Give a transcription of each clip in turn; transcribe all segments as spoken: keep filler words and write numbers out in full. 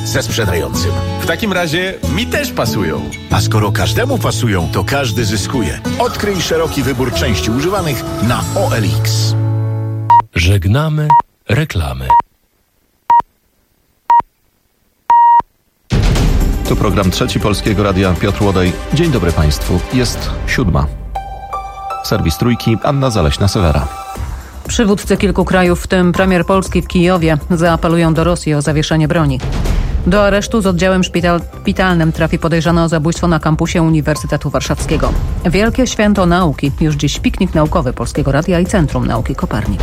ze sprzedającym. W takim razie mi też pasują. A skoro każdemu pasują, to każdy zyskuje. Odkryj szeroki wybór części używanych na O L X. Żegnamy reklamy. Tu program Trzeci Polskiego Radia, Piotr Łodej. Dzień dobry Państwu. Jest siódma. Serwis Trójki, Anna Zaleśna-Sewera. Przywódcy kilku krajów, w tym premier Polski w Kijowie, zaapelują do Rosji o zawieszenie broni. Do aresztu z oddziałem szpital, szpitalnym trafi podejrzany o zabójstwo na kampusie Uniwersytetu Warszawskiego. Wielkie Święto Nauki. Już dziś piknik naukowy Polskiego Radia i Centrum Nauki Kopernik.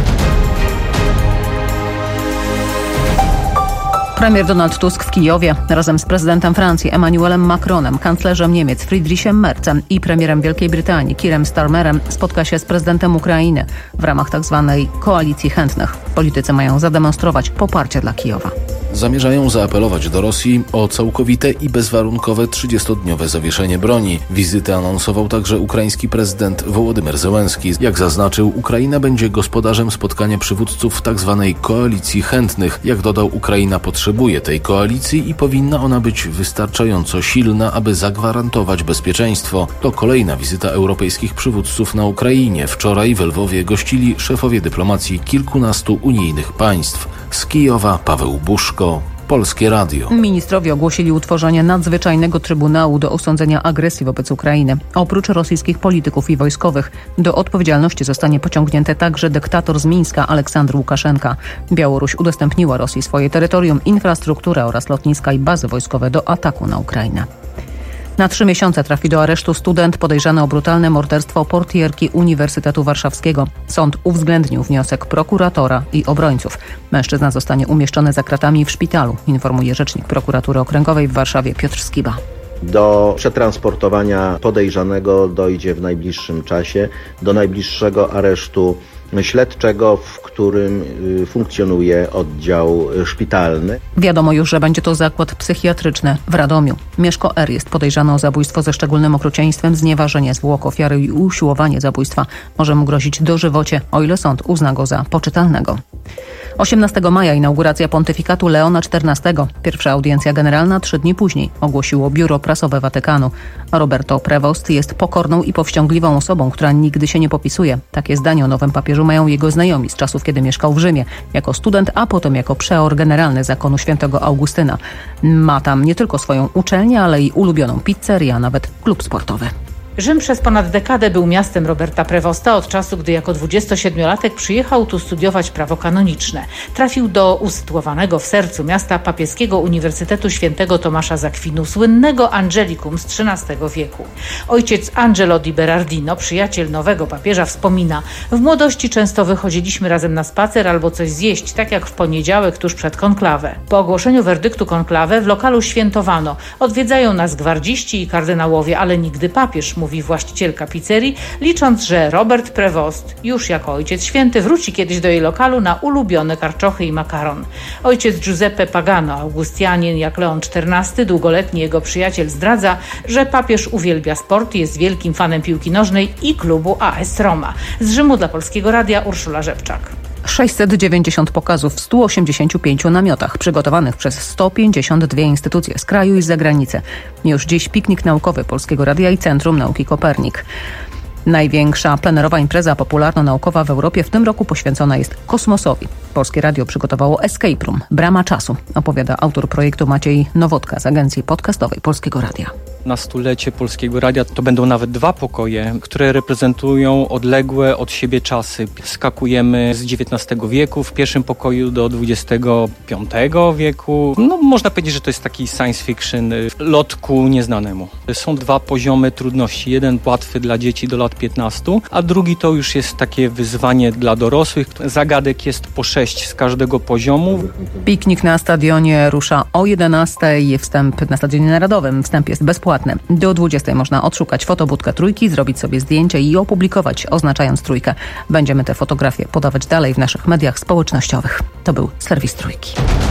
Premier Donald Tusk w Kijowie razem z prezydentem Francji Emmanuelem Macronem, kanclerzem Niemiec Friedrichem Merzem i premierem Wielkiej Brytanii Keirem Starmerem spotka się z prezydentem Ukrainy w ramach tzw. koalicji chętnych. Politycy mają zademonstrować poparcie dla Kijowa. Zamierzają zaapelować do Rosji o całkowite i bezwarunkowe trzydziestodniowe zawieszenie broni. Wizytę anonsował także ukraiński prezydent Wołodymyr Zełenski. Jak zaznaczył, Ukraina będzie gospodarzem spotkania przywódców tzw. koalicji chętnych. Jak dodał, Ukraina potrzebuje tej koalicji i powinna ona być wystarczająco silna, aby zagwarantować bezpieczeństwo. To kolejna wizyta europejskich przywódców na Ukrainie. Wczoraj w Lwowie gościli szefowie dyplomacji kilkunastu unijnych państw. Z Kijowa Paweł Buszko, Polskie Radio. Ministrowie ogłosili utworzenie nadzwyczajnego trybunału do osądzenia agresji wobec Ukrainy. Oprócz rosyjskich polityków i wojskowych do odpowiedzialności zostanie pociągnięty także dyktator z Mińska Aleksandr Łukaszenka. Białoruś udostępniła Rosji swoje terytorium, infrastrukturę oraz lotniska i bazy wojskowe do ataku na Ukrainę. Na trzy miesiące trafi do aresztu student podejrzany o brutalne morderstwo portierki Uniwersytetu Warszawskiego. Sąd uwzględnił wniosek prokuratora i obrońców. Mężczyzna zostanie umieszczony za kratami w szpitalu, informuje rzecznik prokuratury okręgowej w Warszawie Piotr Skiba. Do przetransportowania podejrzanego dojdzie w najbliższym czasie do najbliższego aresztu śledczego, w którym funkcjonuje oddział szpitalny. Wiadomo już, że będzie to zakład psychiatryczny w Radomiu. Mieszko R. jest podejrzany o zabójstwo ze szczególnym okrucieństwem, znieważenie zwłok ofiary i usiłowanie zabójstwa. Może mu grozić dożywocie, o ile sąd uzna go za poczytalnego. osiemnastego maja inauguracja pontyfikatu Leona czternastego. Pierwsza audiencja generalna trzy dni później, ogłosiło biuro prasowe Watykanu. Roberto Prevost jest pokorną i powściągliwą osobą, która nigdy się nie popisuje. Takie zdanie o nowym papieżu mają jego znajomi z czasów, kiedy mieszkał w Rzymie. Jako student, a potem jako przeor generalny zakonu świętego Augustyna. Ma tam nie tylko swoją uczelnię, ale i ulubioną pizzerię, a nawet klub sportowy. Rzym przez ponad dekadę był miastem Roberta Prevosta od czasu, gdy jako dwudziestosiedmiolatek przyjechał tu studiować prawo kanoniczne. Trafił do usytuowanego w sercu miasta papieskiego Uniwersytetu Świętego Tomasza z Akwinu, słynnego Angelicum z trzynastego wieku. Ojciec Angelo di Berardino, przyjaciel nowego papieża, wspomina: w młodości często wychodziliśmy razem na spacer albo coś zjeść, tak jak w poniedziałek tuż przed konklawę. Po ogłoszeniu werdyktu konklawę w lokalu świętowano. Odwiedzają nas gwardziści i kardynałowie, ale nigdy papież, mówi właścicielka pizzerii, licząc, że Robert Prevost już jako Ojciec Święty wróci kiedyś do jej lokalu na ulubione karczochy i makaron. Ojciec Giuseppe Pagano, augustianin jak Leon czternasty, długoletni jego przyjaciel, zdradza, że papież uwielbia sport, jest wielkim fanem piłki nożnej i klubu A S Roma. Z Rzymu dla Polskiego Radia Urszula Rzepczak. sześćset dziewięćdziesiąt pokazów w stu osiemdziesięciu pięciu namiotach, przygotowanych przez sto pięćdziesiąt dwie instytucje z kraju i z zagranicy. Już dziś piknik naukowy Polskiego Radia i Centrum Nauki Kopernik. Największa plenerowa impreza popularno-naukowa w Europie w tym roku poświęcona jest kosmosowi. Polskie Radio przygotowało Escape Room, Brama Czasu, opowiada autor projektu Maciej Nowodka z agencji podcastowej Polskiego Radia. Na stulecie Polskiego Radia to będą nawet dwa pokoje, które reprezentują odległe od siebie czasy. Skakujemy z dziewiętnastego wieku w pierwszym pokoju do dwudziestego piątego wieku. No, można powiedzieć, że to jest taki science fiction, lot ku nieznanemu. Są dwa poziomy trudności. Jeden łatwy dla dzieci do lat piętnastu, a drugi to już jest takie wyzwanie dla dorosłych. Zagadek jest po sześć z każdego poziomu. Piknik na stadionie rusza o jedenastej. Wstęp na stadionie narodowym. Wstęp jest bezpłatny. Do dwudziestej można odszukać fotobudkę Trójki, zrobić sobie zdjęcie i opublikować, oznaczając Trójkę. Będziemy te fotografie podawać dalej w naszych mediach społecznościowych. To był serwis Trójki.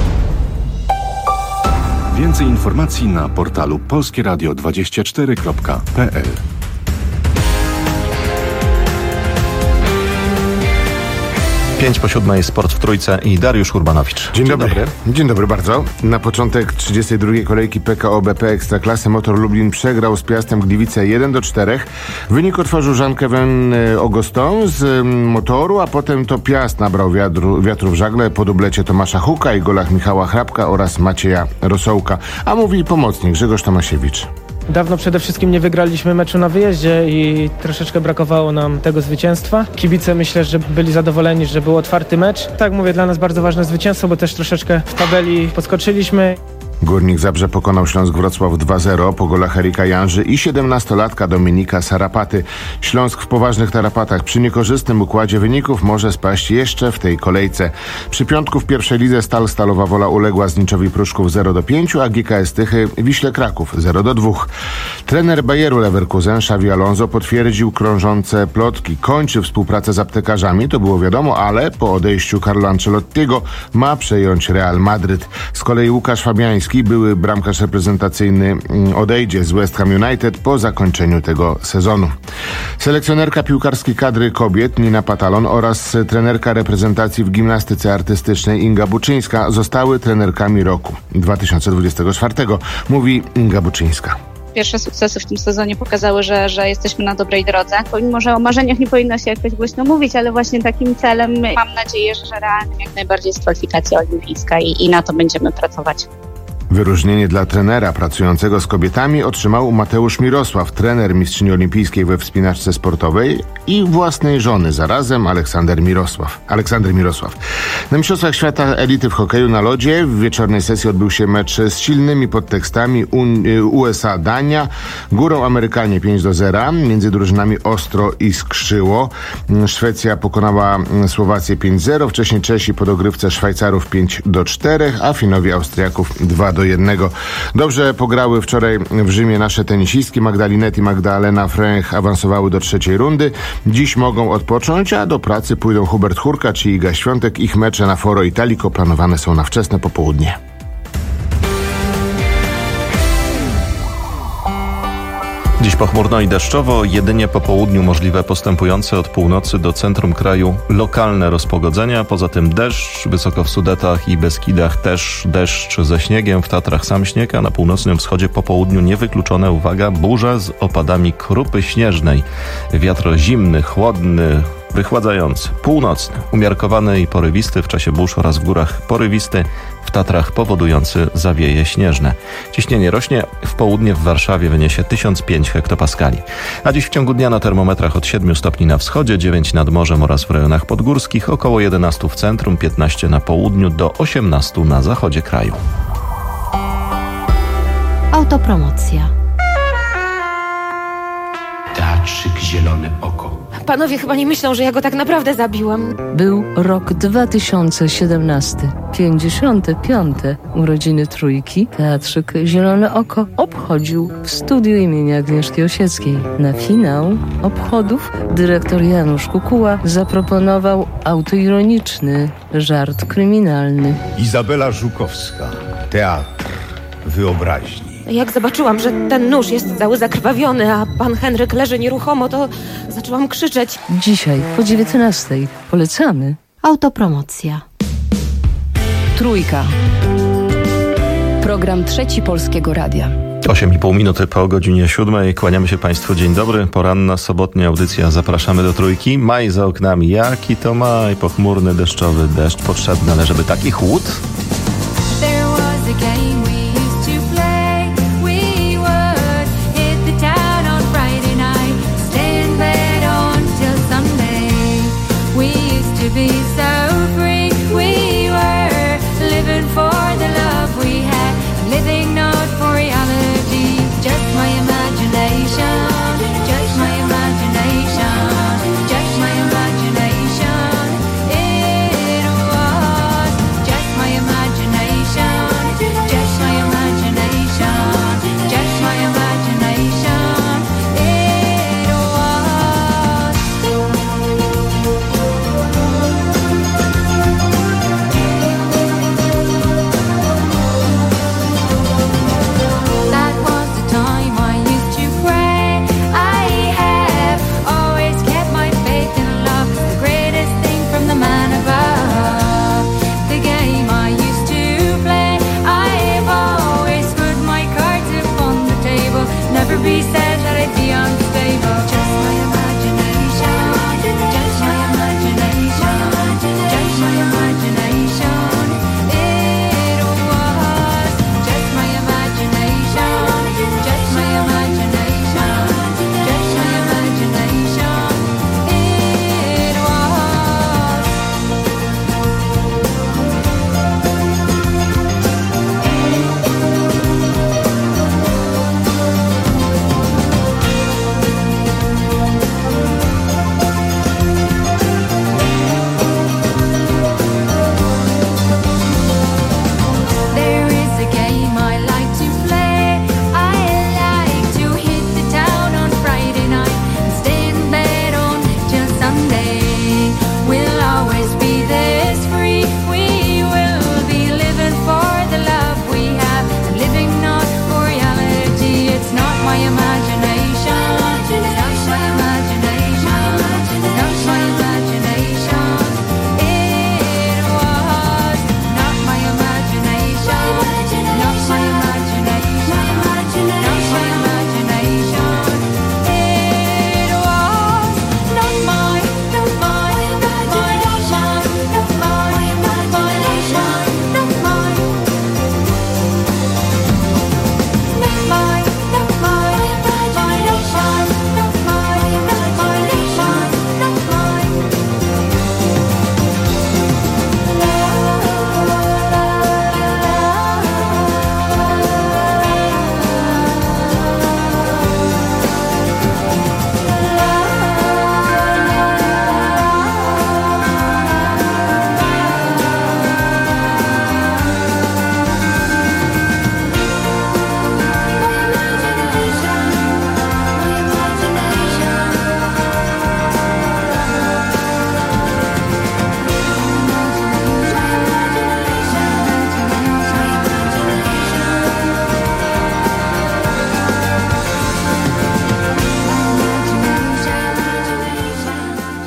Więcej informacji na portalu polskieradio dwadzieścia cztery kropka p l. Pięć po siódmej, sport w Trójce i Dariusz Urbanowicz. Dzień, Dzień dobry. dobry. Dzień dobry bardzo. Na początek trzydziestej drugiej kolejki P K O B P Ekstraklasy Motor Lublin przegrał z Piastem Gliwice jeden do czterech. Wynik otworzył Jean-Kevin Augustin z Motoru, a potem to Piast nabrał wiatru, wiatru w żagle po dublecie Tomasza Huka i golach Michała Hrabka oraz Macieja Rosołka. A mówi pomocnik Grzegorz Tomasiewicz. Dawno przede wszystkim nie wygraliśmy meczu na wyjeździe i troszeczkę brakowało nam tego zwycięstwa. Kibice myślę, że byli zadowoleni, że był otwarty mecz. Tak mówię, dla nas bardzo ważne zwycięstwo, bo też troszeczkę w tabeli podskoczyliśmy. Górnik Zabrze pokonał Śląsk Wrocław dwa zero po golach Erika Janży i siedemnastolatka Dominika Sarapaty. Śląsk w poważnych tarapatach przy niekorzystnym układzie wyników może spaść jeszcze w tej kolejce. Przy piątku w pierwszej lidze Stal Stalowa Wola uległa Zniczowi Pruszków zero do pięciu, a G K S Tychy Wiśle Kraków zero do dwóch. Trener Bayeru Leverkusen Xavi Alonso potwierdził krążące plotki. Kończy współpracę z aptekarzami, to było wiadomo, ale po odejściu Carlo Ancelottiego ma przejąć Real Madryt. Z kolei Łukasz Fabiański, były bramkarz reprezentacyjny, odejdzie z West Ham United po zakończeniu tego sezonu. Selekcjonerka piłkarskiej kadry kobiet Nina Patalon oraz trenerka reprezentacji w gimnastyce artystycznej Inga Buczyńska zostały trenerkami roku dwa tysiące dwudziestego czwartego, mówi Inga Buczyńska. Pierwsze sukcesy w tym sezonie pokazały, że, że jesteśmy na dobrej drodze. Pomimo, że o marzeniach nie powinno się jakoś głośno mówić, ale właśnie takim celem mam nadzieję, że realnym jak najbardziej jest kwalifikacja olimpijska i, i na to będziemy pracować. Wyróżnienie dla trenera pracującego z kobietami otrzymał Mateusz Mirosław, trener mistrzyni olimpijskiej we wspinaczce sportowej i własnej żony zarazem Aleksander Mirosław. Aleksander Mirosław. Na Mistrzostwach Świata Elity w hokeju na lodzie w wieczornej sesji odbył się mecz z silnymi podtekstami U S A-Dania. Górą Amerykanie pięć do zera. Między drużynami ostro iskrzyło. Szwecja pokonała Słowację pięć zero. Wcześniej Czesi po dogrywce Szwajcarów pięć do czterech, a Finowie Austriaków dwa do jednego. Dobrze pograły wczoraj w Rzymie nasze tenisistki. Magdalinet i Magdalena Fręch awansowały do trzeciej rundy. Dziś mogą odpocząć, a do pracy pójdą Hubert Hurkacz i Iga Świątek. Ich mecze na Foro Italico planowane są na wczesne popołudnie. Dziś pochmurno i deszczowo, jedynie po południu możliwe postępujące od północy do centrum kraju lokalne rozpogodzenia. Poza tym deszcz, wysoko w Sudetach i Beskidach też deszcz ze śniegiem, w Tatrach sam śnieg, a na północnym wschodzie po południu niewykluczone, uwaga, burza z opadami krupy śnieżnej. Wiatr zimny, chłodny, wychładzający, północny, umiarkowany i porywisty, w czasie burz oraz w górach porywisty, w Tatrach powodujący zawieje śnieżne. Ciśnienie rośnie, w południe w Warszawie wyniesie tysiąc pięć hektopaskali. A dziś w ciągu dnia na termometrach od siedmiu stopni na wschodzie, dziewięć nad morzem oraz w rejonach podgórskich, około jedenaście w centrum, piętnaście na południu do osiemnastu na zachodzie kraju. Autopromocja. Teatrzyk Zielone Oko. Panowie chyba nie myślą, że ja go tak naprawdę zabiłam. Był rok dwa tysiące siedemnasty. pięćdziesiąte piąte urodziny Trójki. Teatrzyk Zielone Oko obchodził w studiu imienia Agnieszki Osieckiej. Na finał obchodów dyrektor Janusz Kukuła zaproponował autoironiczny żart kryminalny. Izabela Żukowska. Teatr wyobraźni. Jak zobaczyłam, że ten nóż jest cały zakrwawiony, a pan Henryk leży nieruchomo, to zaczęłam krzyczeć. Dzisiaj po dziewiętnastej polecamy. Autopromocja. Trójka. Program Trzeci Polskiego Radia. osiem i pół minuty po godzinie siódmej. Kłaniamy się Państwu. Dzień dobry. Poranna, sobotnia audycja. Zapraszamy do Trójki. Maj za oknami. Jaki to maj? Pochmurny, deszczowy. Deszcz potrzebny, ale żeby taki chłód? There was a game we used to play. We would hit the town on Friday night, stay in bed until Sunday. We used to be so free. We were living for the love we had, living not for reality. Just my imagination, just my imagination, just my imagination. It was just my imagination, just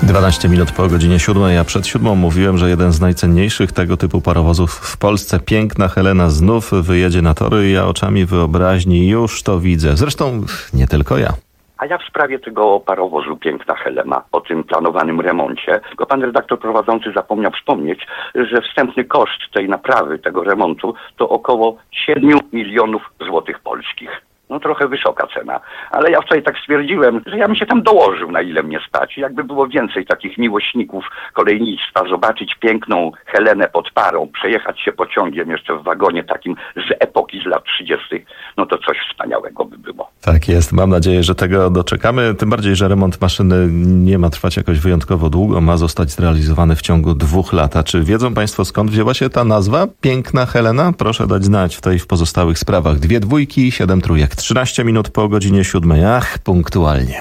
dwanaście minut po godzinie siódmej, a przed siódmą mówiłem, że jeden z najcenniejszych tego typu parowozów w Polsce, piękna Helena, znów wyjedzie na tory i ja oczami wyobraźni już to widzę. Zresztą nie tylko ja. A ja w sprawie tego parowozu Piękna Helena, o tym planowanym remoncie, tylko pan redaktor prowadzący zapomniał wspomnieć, że wstępny koszt tej naprawy, tego remontu to około siedmiu milionów złotych polskich. No trochę wysoka cena, ale ja wczoraj tak stwierdziłem, że ja bym się tam dołożył, na ile mnie stać. Jakby było więcej takich miłośników kolejnictwa, zobaczyć piękną Helenę pod parą, przejechać się pociągiem jeszcze w wagonie takim z epoki z lat trzydziestych, no to coś wspaniałego by było. Tak jest, mam nadzieję, że tego doczekamy, tym bardziej, że remont maszyny nie ma trwać jakoś wyjątkowo długo, ma zostać zrealizowany w ciągu dwóch lat. A czy wiedzą Państwo, skąd wzięła się ta nazwa? Piękna Helena? Proszę dać znać w tej i w pozostałych sprawach. Dwie dwójki, siedem trójek. trzynaście minut po godzinie siódmej. Ach, punktualnie.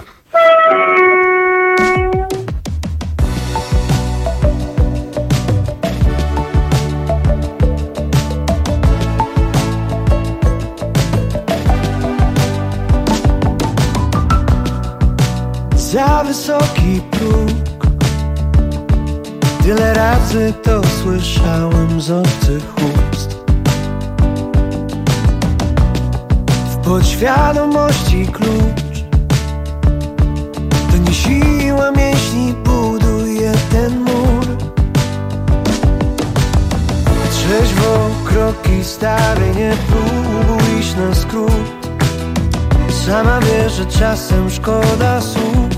Za wysoki próg, tyle razy to słyszałem z obcych ust. W podświadomości klucz, to nie siła mięśni buduje ten mur. Trzeźwo kroki stawię, nie próbuj iść na skrót. Sama wiesz, że czasem szkoda słów.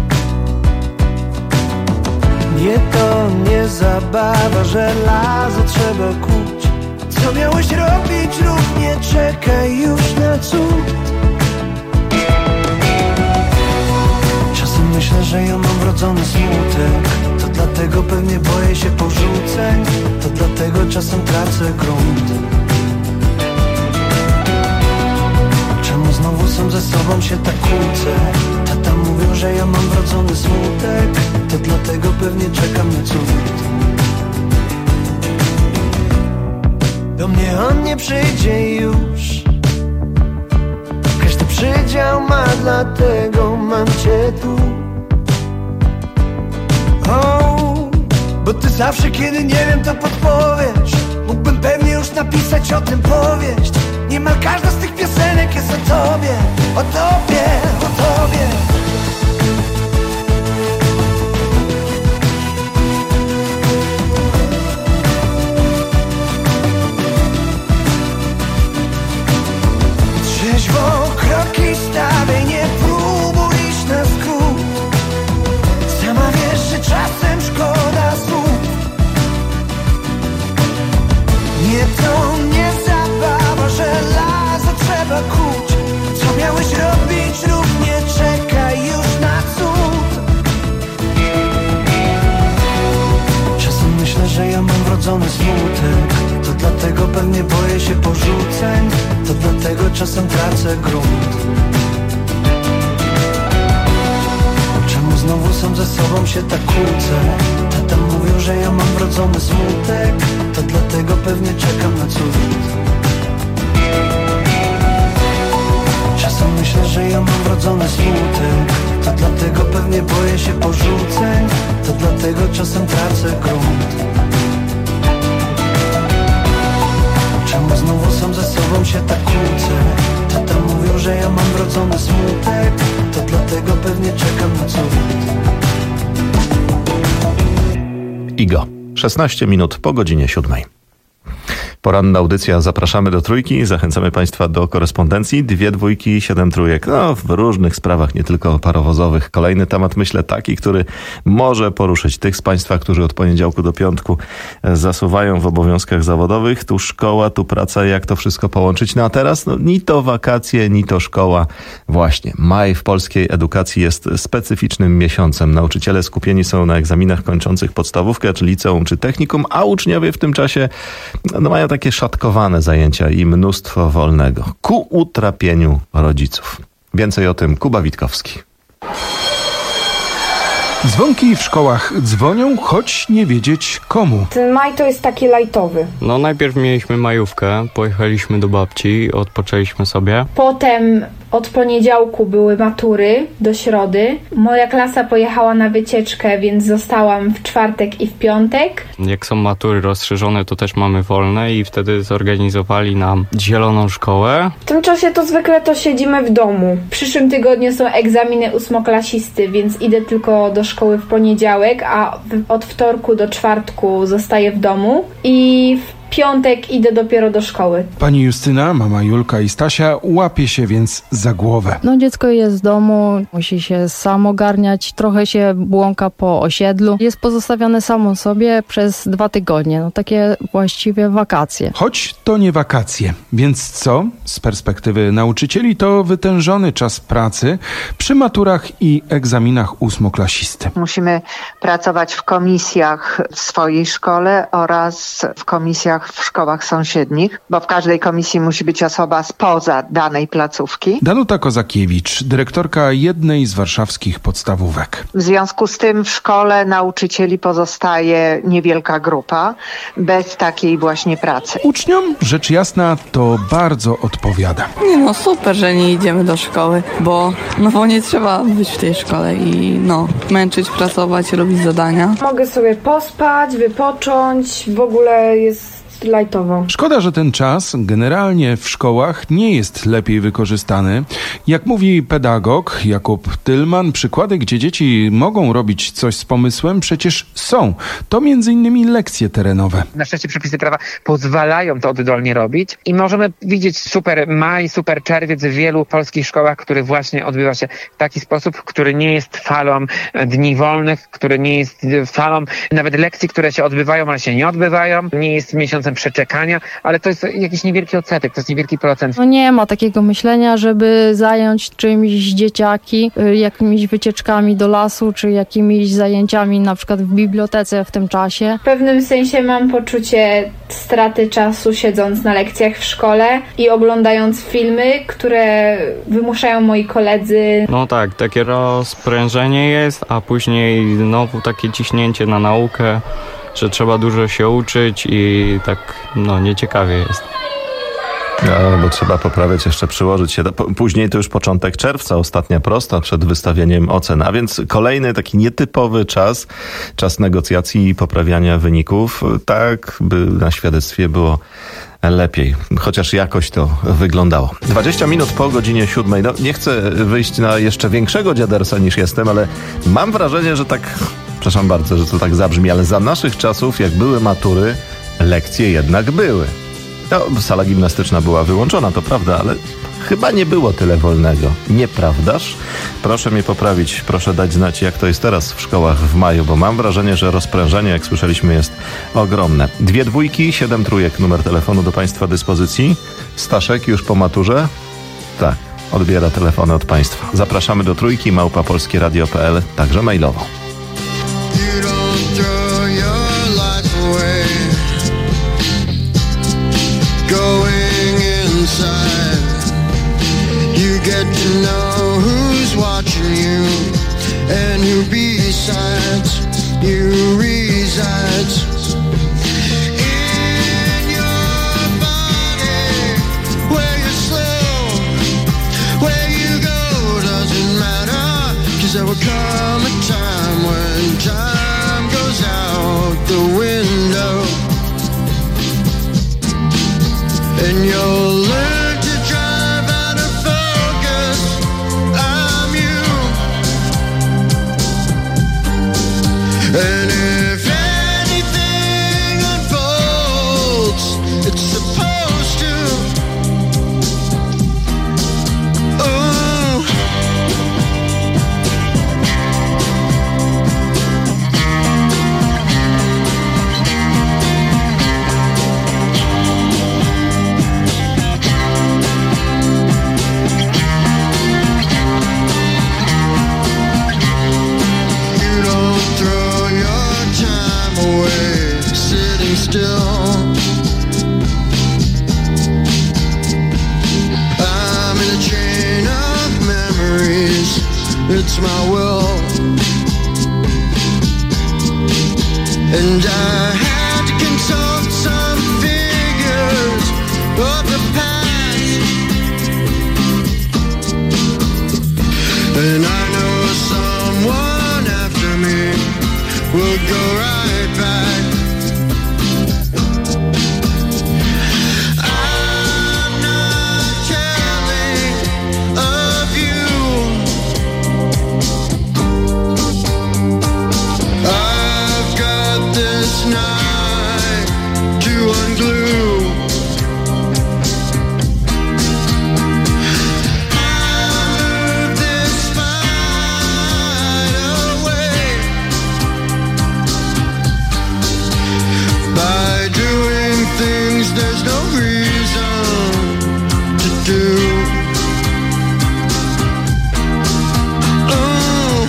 Nie to nie zabawa, żelazo trzeba kuć. Co miałeś robić, rób, nie czekaj już na cud. Czasem myślę, że ja mam wrodzony smutek. To dlatego pewnie boję się porzuceń. To dlatego czasem tracę grunt. Czemu znowu sam ze sobą się tak kłócę? Tata mówił, że ja mam wrodzony smutek. To dlatego pewnie czekam na cud. Do mnie on nie przyjdzie już. Każdy przydział ma, dlatego mam cię tu. Oh, bo ty zawsze, kiedy nie wiem, to podpowiesz. Mógłbym pewnie już napisać o tym powieść. Niemal każda z tych piosenek jest o tobie, o tobie, o tobie. Trzeźwo kroki stawiaj, nie próbuj iść na skrót. Sama wiesz, że czasem szkoda słów. Nie to nie zabawa, żelazo trzeba kuć. Co miałeś robić, rób, nie czekaj już na cud. Czasem myślę, że ja mam wrodzony smutek. To dlatego pewnie boję się porzuceń. To dlatego czasem tracę grunt. Czemu znowu sam ze sobą się tak kłócę? Tata mówił, że ja mam wrodzony smutek. To dlatego pewnie czekam na cud. Czasem myślę, że ja mam wrodzony smutek. To dlatego pewnie boję się porzuceń. To dlatego czasem tracę grunt. Czemu znowu sam ze sobą się tak kłócę? Tata mówił, że ja mam wrodzony smutek. To dlatego pewnie czekam na cud. Igo. szesnaście minut po godzinie siódmej. Poranna audycja, zapraszamy do trójki, zachęcamy Państwa do korespondencji, dwie dwójki, siedem trójek, no w różnych sprawach, nie tylko parowozowych. Kolejny temat, myślę, taki, który może poruszyć tych z Państwa, którzy od poniedziałku do piątku zasuwają w obowiązkach zawodowych, tu szkoła, tu praca, jak to wszystko połączyć. No a teraz, no ni to wakacje, ni to szkoła. Właśnie, maj w polskiej edukacji jest specyficznym miesiącem. Nauczyciele skupieni są na egzaminach kończących podstawówkę, czy liceum, czy technikum, a uczniowie w tym czasie no, mają takie szatkowane zajęcia i mnóstwo wolnego. Ku utrapieniu rodziców. Więcej o tym Kuba Witkowski. Dzwonki w szkołach dzwonią, choć nie wiedzieć komu. Ten maj to jest taki lajtowy. No najpierw mieliśmy majówkę, pojechaliśmy do babci, odpoczęliśmy sobie. Potem Od poniedziałku były matury do środy. Moja klasa pojechała na wycieczkę, więc zostałam w czwartek i w piątek. Jak są matury rozszerzone, to też mamy wolne i wtedy zorganizowali nam zieloną szkołę. W tym czasie to zwykle to siedzimy w domu. W przyszłym tygodniu są egzaminy ósmoklasisty, więc idę tylko do szkoły w poniedziałek, a od wtorku do czwartku zostaję w domu i w piątek idę dopiero do szkoły. Pani Justyna, mama Julka i Stasia łapie się więc za głowę. No dziecko jest w domu, musi się sam ogarniać, trochę się błąka po osiedlu. Jest pozostawione samo sobie przez dwa tygodnie, no takie właściwie wakacje. Choć to nie wakacje, więc co? Z perspektywy nauczycieli to wytężony czas pracy przy maturach i egzaminach ósmoklasisty. Musimy pracować w komisjach w swojej szkole oraz w komisjach w szkołach sąsiednich, bo w każdej komisji musi być osoba spoza danej placówki. Danuta Kozakiewicz, dyrektorka jednej z warszawskich podstawówek. W związku z tym w szkole nauczycieli pozostaje niewielka grupa bez takiej właśnie pracy. Uczniom, rzecz jasna, to bardzo odpowiada. Nie no, super, że nie idziemy do szkoły, bo no bo nie trzeba być w tej szkole i no, męczyć, pracować, robić zadania. Mogę sobie pospać, wypocząć, w ogóle jest lajtowo. Szkoda, że ten czas generalnie w szkołach nie jest lepiej wykorzystany. Jak mówi pedagog Jakub Tylman, przykłady, gdzie dzieci mogą robić coś z pomysłem, przecież są. To między innymi lekcje terenowe. Na szczęście przepisy prawa pozwalają to oddolnie robić i możemy widzieć super maj, super czerwiec w wielu polskich szkołach, który właśnie odbywa się w taki sposób, który nie jest falą dni wolnych, który nie jest falą nawet lekcji, które się odbywają, ale się nie odbywają, nie jest miesiącem przeczekania, ale to jest jakiś niewielki odsetek, to jest niewielki procent. No nie ma takiego myślenia, żeby zająć czymś dzieciaki, jakimiś wycieczkami do lasu, czy jakimiś zajęciami na przykład w bibliotece w tym czasie. W pewnym sensie mam poczucie straty czasu siedząc na lekcjach w szkole i oglądając filmy, które wymuszają moi koledzy. No tak, takie rozprężenie jest, a później znowu takie ciśnięcie na naukę, że trzeba dużo się uczyć i tak, no, nieciekawie jest. No, bo trzeba poprawiać, jeszcze przyłożyć się. Później to już początek czerwca, ostatnia prosta przed wystawieniem ocen, a więc kolejny taki nietypowy czas, czas negocjacji i poprawiania wyników, tak by na świadectwie było lepiej, chociaż jakoś to wyglądało. dwadzieścia minut po godzinie siódmej. No, nie chcę wyjść na jeszcze większego dziadersa niż jestem, ale mam wrażenie, że tak, przepraszam bardzo, że to tak zabrzmi, ale za naszych czasów, jak były matury, lekcje jednak były. No, sala gimnastyczna była wyłączona, to prawda, ale chyba nie było tyle wolnego. Nieprawdaż? Proszę mnie poprawić, proszę dać znać, jak to jest teraz w szkołach w maju, bo mam wrażenie, że rozprężenie, jak słyszeliśmy, jest ogromne. Dwie dwójki, siedem trójek, numer telefonu do Państwa dyspozycji. Staszek już po maturze? Tak, odbiera telefony od Państwa. Zapraszamy do trójki, małpa polskieradio kropka p l, także mailowo. Going inside, you get to know who's watching you and who besides you resides in your body. Where you're slow, where you go doesn't matter, 'cause there will come a time when time goes out the window. And you'll learn to drive out of focus. I'm you. And if anything unfolds, it's supposed to. Oh. Still, I'm in a chain of memories. It's my will, and I had to consult some figures of the past. And I know someone after me will go right back. I'm not telling of you. I've got this night to unglue. Things there's no reason to do. Oh.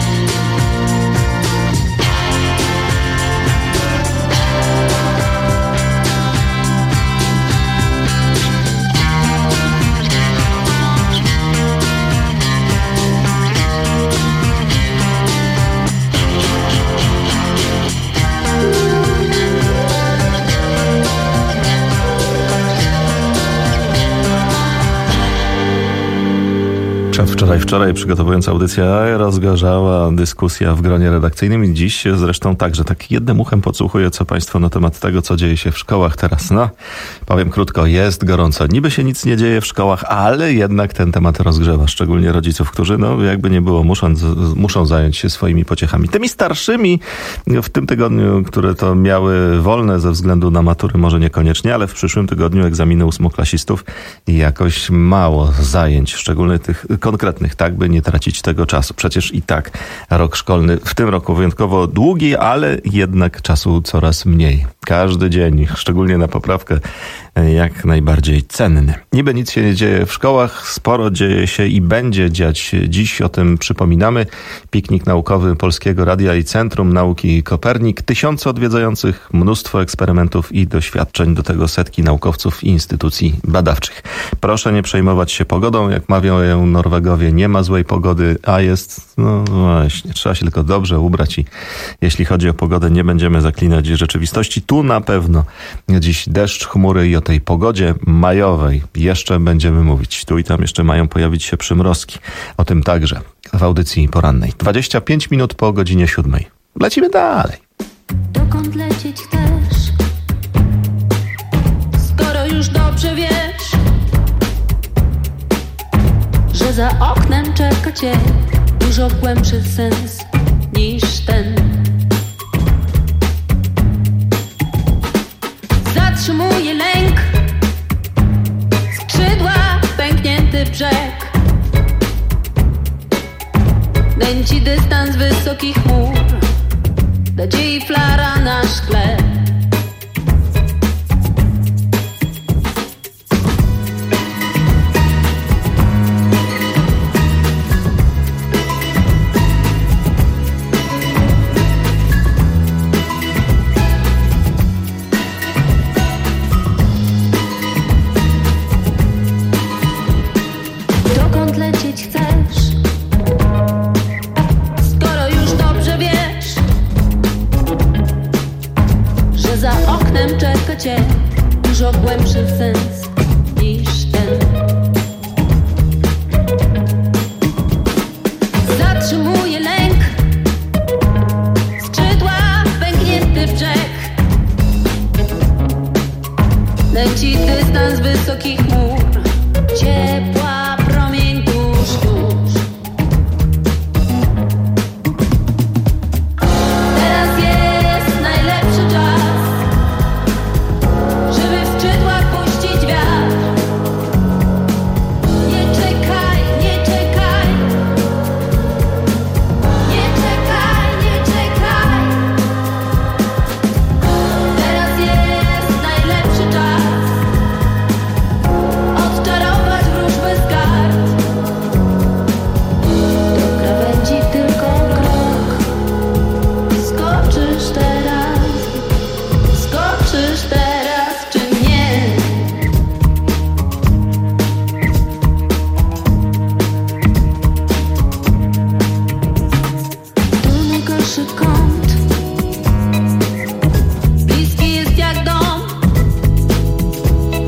Wczoraj, wczoraj przygotowując audycję rozgorzała dyskusja w gronie redakcyjnym i dziś zresztą także tak jednym uchem podsłuchuję, co państwo na temat tego, co dzieje się w szkołach teraz. No, powiem krótko, jest gorąco. Niby się nic nie dzieje w szkołach, ale jednak ten temat rozgrzewa, szczególnie rodziców, którzy no jakby nie było, muszą, muszą zająć się swoimi pociechami. Tymi starszymi w tym tygodniu, które to miały wolne ze względu na matury, może niekoniecznie, ale w przyszłym tygodniu egzaminy ósmoklasistów i jakoś mało zajęć, szczególnie tych konkretnych, tak by nie tracić tego czasu. Przecież i tak rok szkolny w tym roku wyjątkowo długi, ale jednak czasu coraz mniej. Każdy dzień, szczególnie na poprawkę, jak najbardziej cenny. Niby nic się nie dzieje w szkołach, sporo dzieje się i będzie dziać. Dziś o tym przypominamy. Piknik naukowy Polskiego Radia i Centrum Nauki Kopernik. Tysiące odwiedzających, mnóstwo eksperymentów i doświadczeń, do tego setki naukowców i instytucji badawczych. Proszę nie przejmować się pogodą, jak mawiają Norwegowie, nie ma złej pogody, a jest, no właśnie, trzeba się tylko dobrze ubrać i jeśli chodzi o pogodę, nie będziemy zaklinać rzeczywistości. Tu na pewno dziś deszcz, chmury i o tej pogodzie majowej jeszcze będziemy mówić. Tu i tam jeszcze mają pojawić się przymrozki. O tym także w audycji porannej. dwadzieścia pięć minut po godzinie siódmej. Lecimy dalej. Dokąd lecieć chcesz? Skoro już dobrze wiesz, że za oknem czeka cię dużo głębszy sens niż ten. Zatrzymuje lęk, skrzydła, pęknięty brzeg. Nęci dystans wysokich chmur, nadziei flara na szkle. Cię dużo głębszy sens niż ten. Zatrzymuje lęk, skrzydła, pęknięty brzeg. Leci dystans wysokich chmur, ciepła promień tuż, tuż. Teraz jest najlepszy czas,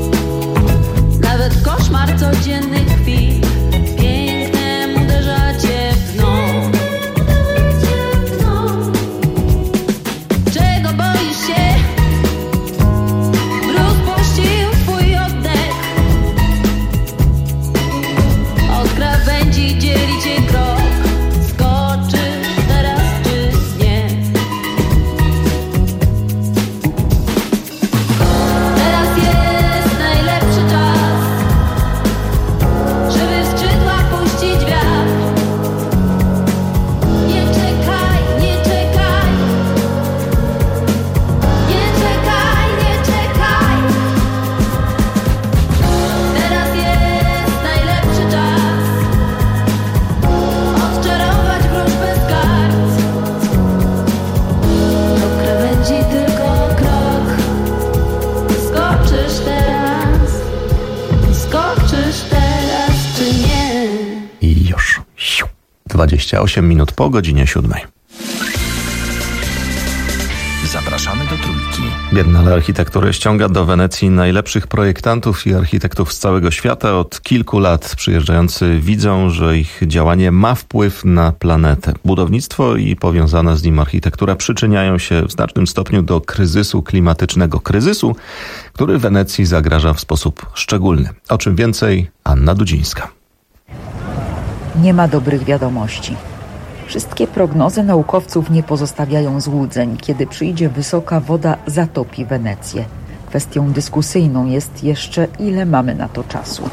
codziennych chwil, pięknem uderza cię. możesz teraz czy nie. I już. dwadzieścia osiem minut po godzinie siódmej. Zapraszamy do Trójki. Biennale Architektury ściąga do Wenecji najlepszych projektantów i architektów z całego świata. Od kilku lat przyjeżdżający widzą, że ich działanie ma wpływ na planetę. Budownictwo i powiązana z nim architektura przyczyniają się w znacznym stopniu do kryzysu klimatycznego. Kryzysu, który Wenecji zagraża w sposób szczególny. O czym więcej Anna Dudzińska. Nie ma dobrych wiadomości. Wszystkie prognozy naukowców nie pozostawiają złudzeń. Kiedy przyjdzie wysoka woda, zatopi Wenecję. Kwestią dyskusyjną jest jeszcze, ile mamy na to czasu.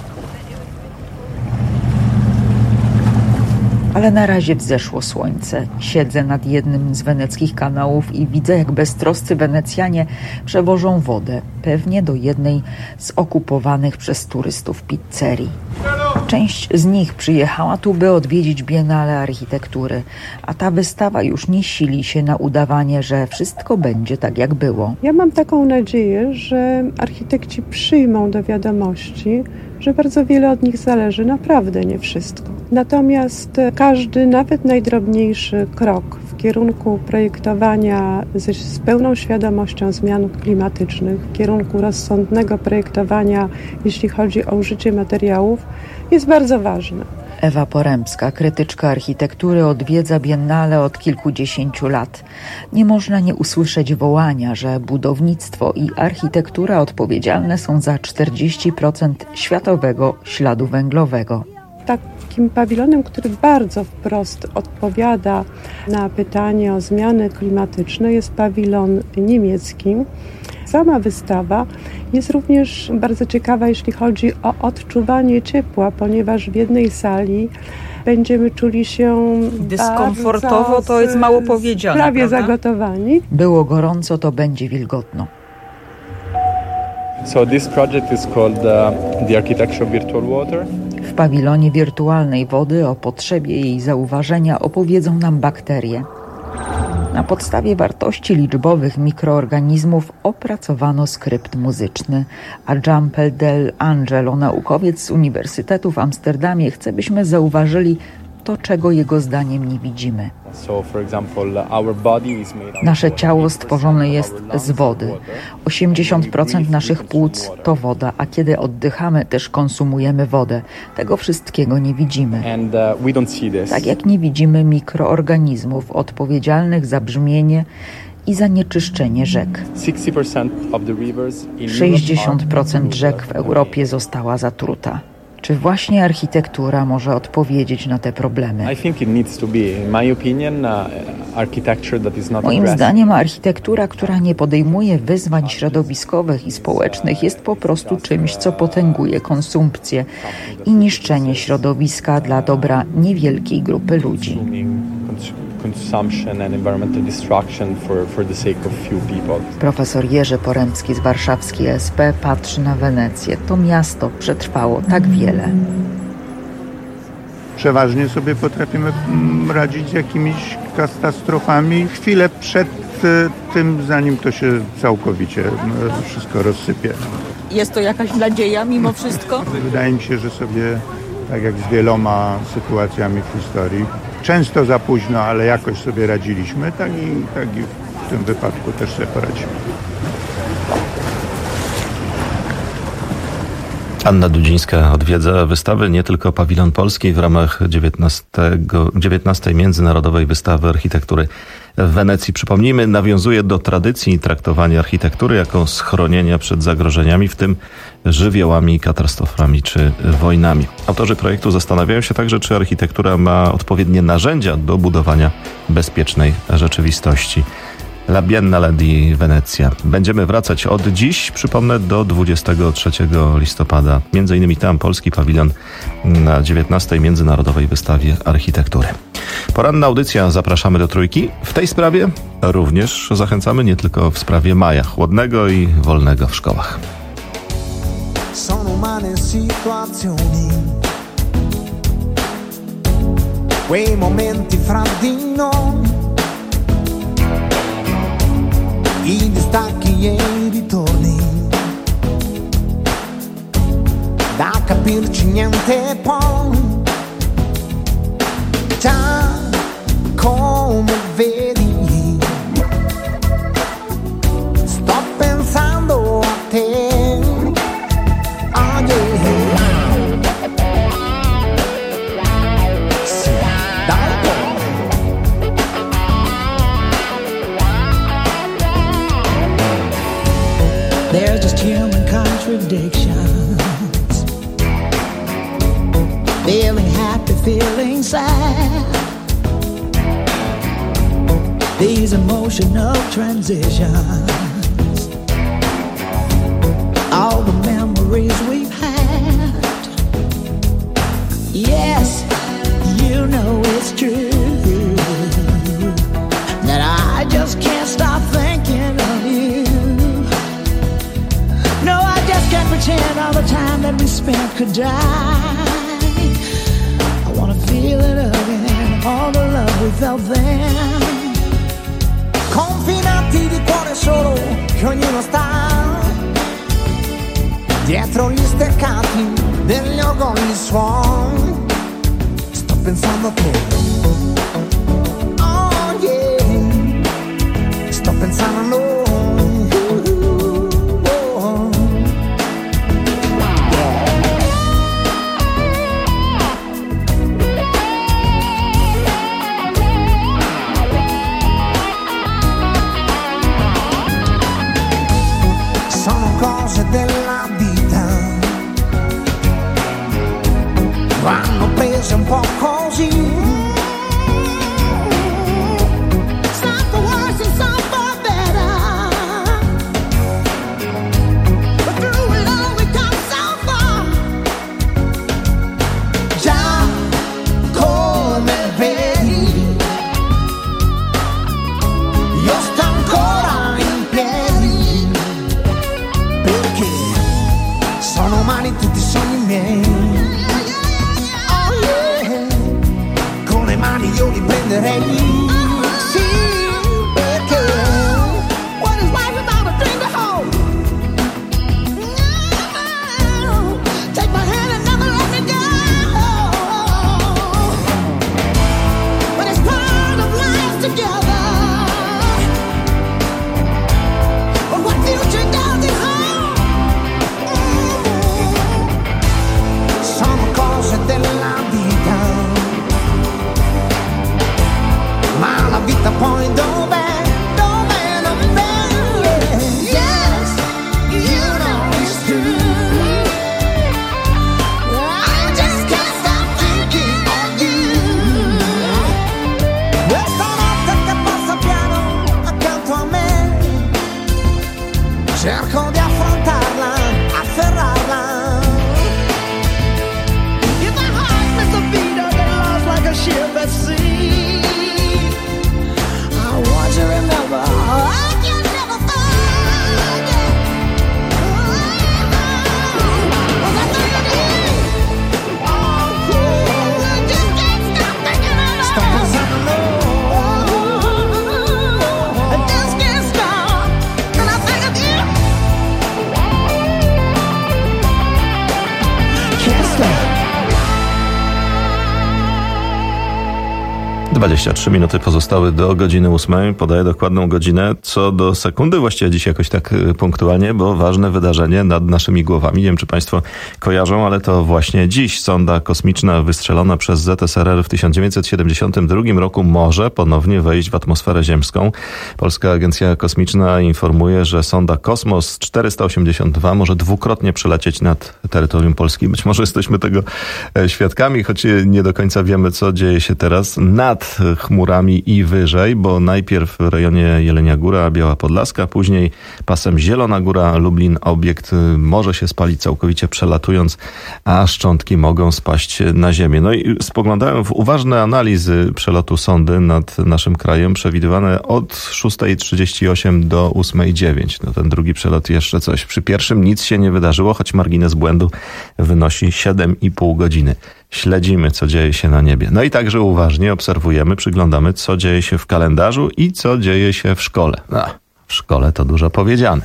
Ale na razie wzeszło słońce. Siedzę nad jednym z weneckich kanałów i widzę, jak beztroscy Wenecjanie przewożą wodę, pewnie do jednej z okupowanych przez turystów pizzerii. Część z nich przyjechała tu, by odwiedzić Biennale Architektury, a ta wystawa już nie sili się na udawanie, że wszystko będzie tak, jak było. Ja mam taką nadzieję, że architekci przyjmą do wiadomości, że bardzo wiele od nich zależy, naprawdę nie wszystko. Natomiast każdy, nawet najdrobniejszy krok w kierunku projektowania z, z pełną świadomością zmian klimatycznych, w kierunku rozsądnego projektowania, jeśli chodzi o użycie materiałów, jest bardzo ważny. Ewa Poremska, krytyczka architektury, odwiedza Biennale od kilkudziesięciu lat. Nie można nie usłyszeć wołania, że budownictwo i architektura odpowiedzialne są za czterdzieści procent światowego śladu węglowego. Takim pawilonem, który bardzo wprost odpowiada na pytanie o zmiany klimatyczne, jest pawilon niemiecki. Sama wystawa jest również bardzo ciekawa, jeśli chodzi o odczuwanie ciepła, ponieważ w jednej sali będziemy czuli się dyskomfortowo, to jest mało powiedziane, prawie prawda? Zagotowani. Było gorąco, to będzie wilgotno. So this project is called uh, the Architecture of Virtual Water. W pawilonie wirtualnej wody o potrzebie jej zauważenia opowiedzą nam bakterie. Na podstawie wartości liczbowych mikroorganizmów opracowano skrypt muzyczny, a Giampel del Angelo, naukowiec z Uniwersytetu w Amsterdamie, chce, byśmy zauważyli to, czego jego zdaniem nie widzimy. Nasze ciało stworzone jest z wody. osiemdziesiąt procent naszych płuc to woda, a kiedy oddychamy, też konsumujemy wodę. Tego wszystkiego nie widzimy. Tak jak nie widzimy mikroorganizmów odpowiedzialnych za brzmienie i zanieczyszczenie rzek. sześćdziesiąt procent rzek w Europie została zatruta. Czy właśnie architektura może odpowiedzieć na te problemy? Moim zdaniem architektura, która nie podejmuje wyzwań środowiskowych i społecznych, jest po prostu czymś, co potęguje konsumpcję i niszczenie środowiska dla dobra niewielkiej grupy ludzi. Profesor Jerzy Poremski z warszawskiej S P patrzy na Wenecję. To miasto przetrwało tak wiele. Przeważnie sobie potrafimy radzić z jakimiś katastrofami chwilę przed tym, zanim to się całkowicie wszystko rozsypie. Jest to jakaś nadzieja mimo wszystko? Wydaje mi się, że sobie, tak jak z wieloma sytuacjami w historii, często za późno, ale jakoś sobie radziliśmy, tak i, tak i w tym wypadku też sobie poradzimy. Anna Dudzińska odwiedza wystawy, nie tylko pawilon polski, w ramach dziewiętnastej Międzynarodowej Wystawy Architektury w Wenecji. Przypomnijmy, nawiązuje do tradycji traktowania architektury jako schronienia przed zagrożeniami, w tym żywiołami, katastrofami czy wojnami. Autorzy projektu zastanawiają się także, czy architektura ma odpowiednie narzędzia do budowania bezpiecznej rzeczywistości. La Biennale di Venezia. Będziemy wracać od dziś, przypomnę, do dwudziestego trzeciego listopada. Między innymi tam polski pawilon na dziewiętnastej Międzynarodowej Wystawie Architektury. Poranna audycja, zapraszamy do Trójki. W tej sprawie również zachęcamy, nie tylko w sprawie maja chłodnego i wolnego w szkołach. Sono umane situazioni, quei momenti fra di noi, i distacchi e i ritorni, da capirci niente poi. Già come vedi, sto pensando a te. Oh yeah. Sì, dai. There's just human contradictions. Feeling happy, feeling sad. These emotional transitions. All the memories we've had. Yes, you know it's true that I just can't stop thinking of you. No, I just can't pretend all the time that we spent could die. I wanna feel it again, all the love we felt then. Confinati di cuore solo, che ognuno sta dietro gli steccati degli orgogli suoni. Sto pensando a te. Oh yeah. Sto pensando a noi. Della vita vanno prese un po' così. Some for worse and some for better, but through it all we come so far. Già come vedi, io sto ancora in piedi, perché sono umani tutti i sogni miei. Oh yeah, con le mani io li prenderei. Sì, perché What is life without a dream to hold? No, take my hand and never let me go. But it's part of life together. But what future does it hold? sono cose della vita, ma la vita poi dov'è? Dov'è? Dov'è? Yeah. Yes, you know it's true. I just can't stop thinking of you. Questa notte che passa piano accanto a me, cerco di affrontarla, afferrarla. If my heart missed a beat or get lost like a ship at sea, I want you to remember I can never forget. Was I thinking? Oh, yeah, I just can't stop thinking of Sto pensando a I just can't stop, and I think of you. Can't stop. dwadzieścia trzy minuty pozostały do godziny ósmej. Podaję dokładną godzinę co do sekundy, właściwie dziś jakoś tak y, punktualnie, bo ważne wydarzenie nad naszymi głowami. Nie wiem, czy państwo kojarzą, ale to właśnie dziś sonda kosmiczna wystrzelona przez Z S R R w tysiąc dziewięćset siedemdziesiątym drugim roku może ponownie wejść w atmosferę ziemską. Polska Agencja Kosmiczna informuje, że sonda Kosmos czterysta osiemdziesiąt dwa może dwukrotnie przelecieć nad terytorium Polski. Być może jesteśmy tego e, świadkami, choć nie do końca wiemy, co dzieje się teraz nad chmurami i wyżej, bo najpierw w rejonie Jelenia Góra, Biała Podlaska, później pasem Zielona Góra, Lublin. Obiekt może się spalić całkowicie przelatując, a szczątki mogą spaść na ziemię. No i spoglądałem w uważne analizy przelotu sondy nad naszym krajem, przewidywane od szóstej trzydzieści osiem do ósmej dziewięć. No ten drugi przelot jeszcze coś. Przy pierwszym nic się nie wydarzyło, choć margines błędu wynosi siedem i pół godziny. Śledzimy, co dzieje się na niebie. No i także uważnie obserwujemy, przyglądamy, co dzieje się w kalendarzu i co dzieje się w szkole. No, w szkole to dużo powiedziane.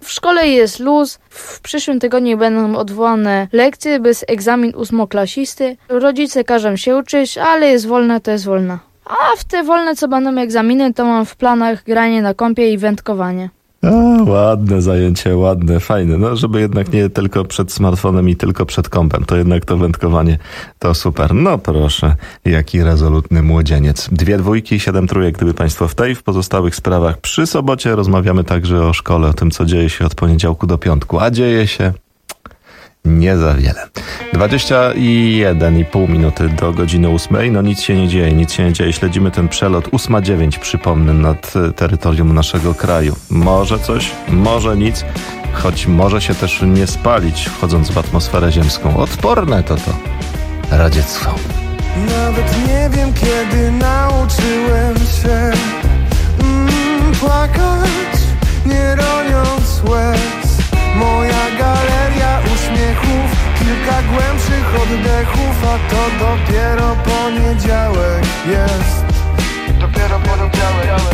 W szkole jest luz, w przyszłym tygodniu będą odwołane lekcje, bez egzamin ósmoklasisty. Rodzice każą się uczyć, ale jest wolna, to jest wolna. A w te wolne, co będą egzaminy, to mam w planach granie na kompie i wędkowanie. A, ładne zajęcie, ładne, fajne. No, żeby jednak nie tylko przed smartfonem i tylko przed kompem, to jednak to wędkowanie to super. No proszę, jaki rezolutny młodzieniec. Dwie dwójki, siedem trójek, gdyby państwo w tej, w pozostałych sprawach. Przy sobocie rozmawiamy także o szkole, o tym, co dzieje się od poniedziałku do piątku, a dzieje się nie za wiele. dwadzieścia jeden i pół minuty do godziny ósmej. No nic się nie dzieje, nic się nie dzieje. Śledzimy ten przelot. ósma dziewięć, przypomnę, nad terytorium naszego kraju. Może coś, może nic, choć może się też nie spalić, wchodząc w atmosferę ziemską. Odporne to to radziectwo. Nawet nie wiem, kiedy nauczyłem się mm, płakać, nie roniąc łez. Moja galeria uśmiechów, kilka głębszych oddechów, a to dopiero poniedziałek jest. Dopiero poniedziałek.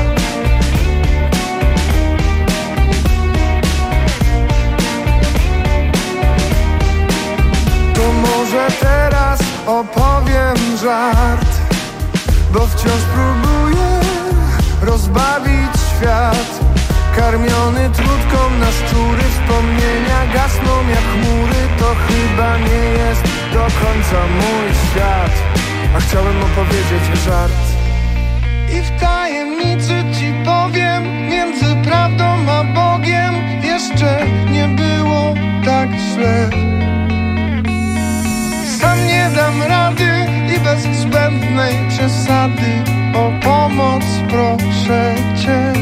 To może teraz opowiem żart, bo wciąż próbuję rozbawić świat. Karmiony trutką na szczury, wspomnienia gasną jak chmury. To chyba nie jest do końca mój świat, a chciałem opowiedzieć żart. I w tajemnicy ci powiem, między prawdą a Bogiem jeszcze nie było tak źle. Sam nie dam rady i bez zbędnej przesady o pomoc proszę cię.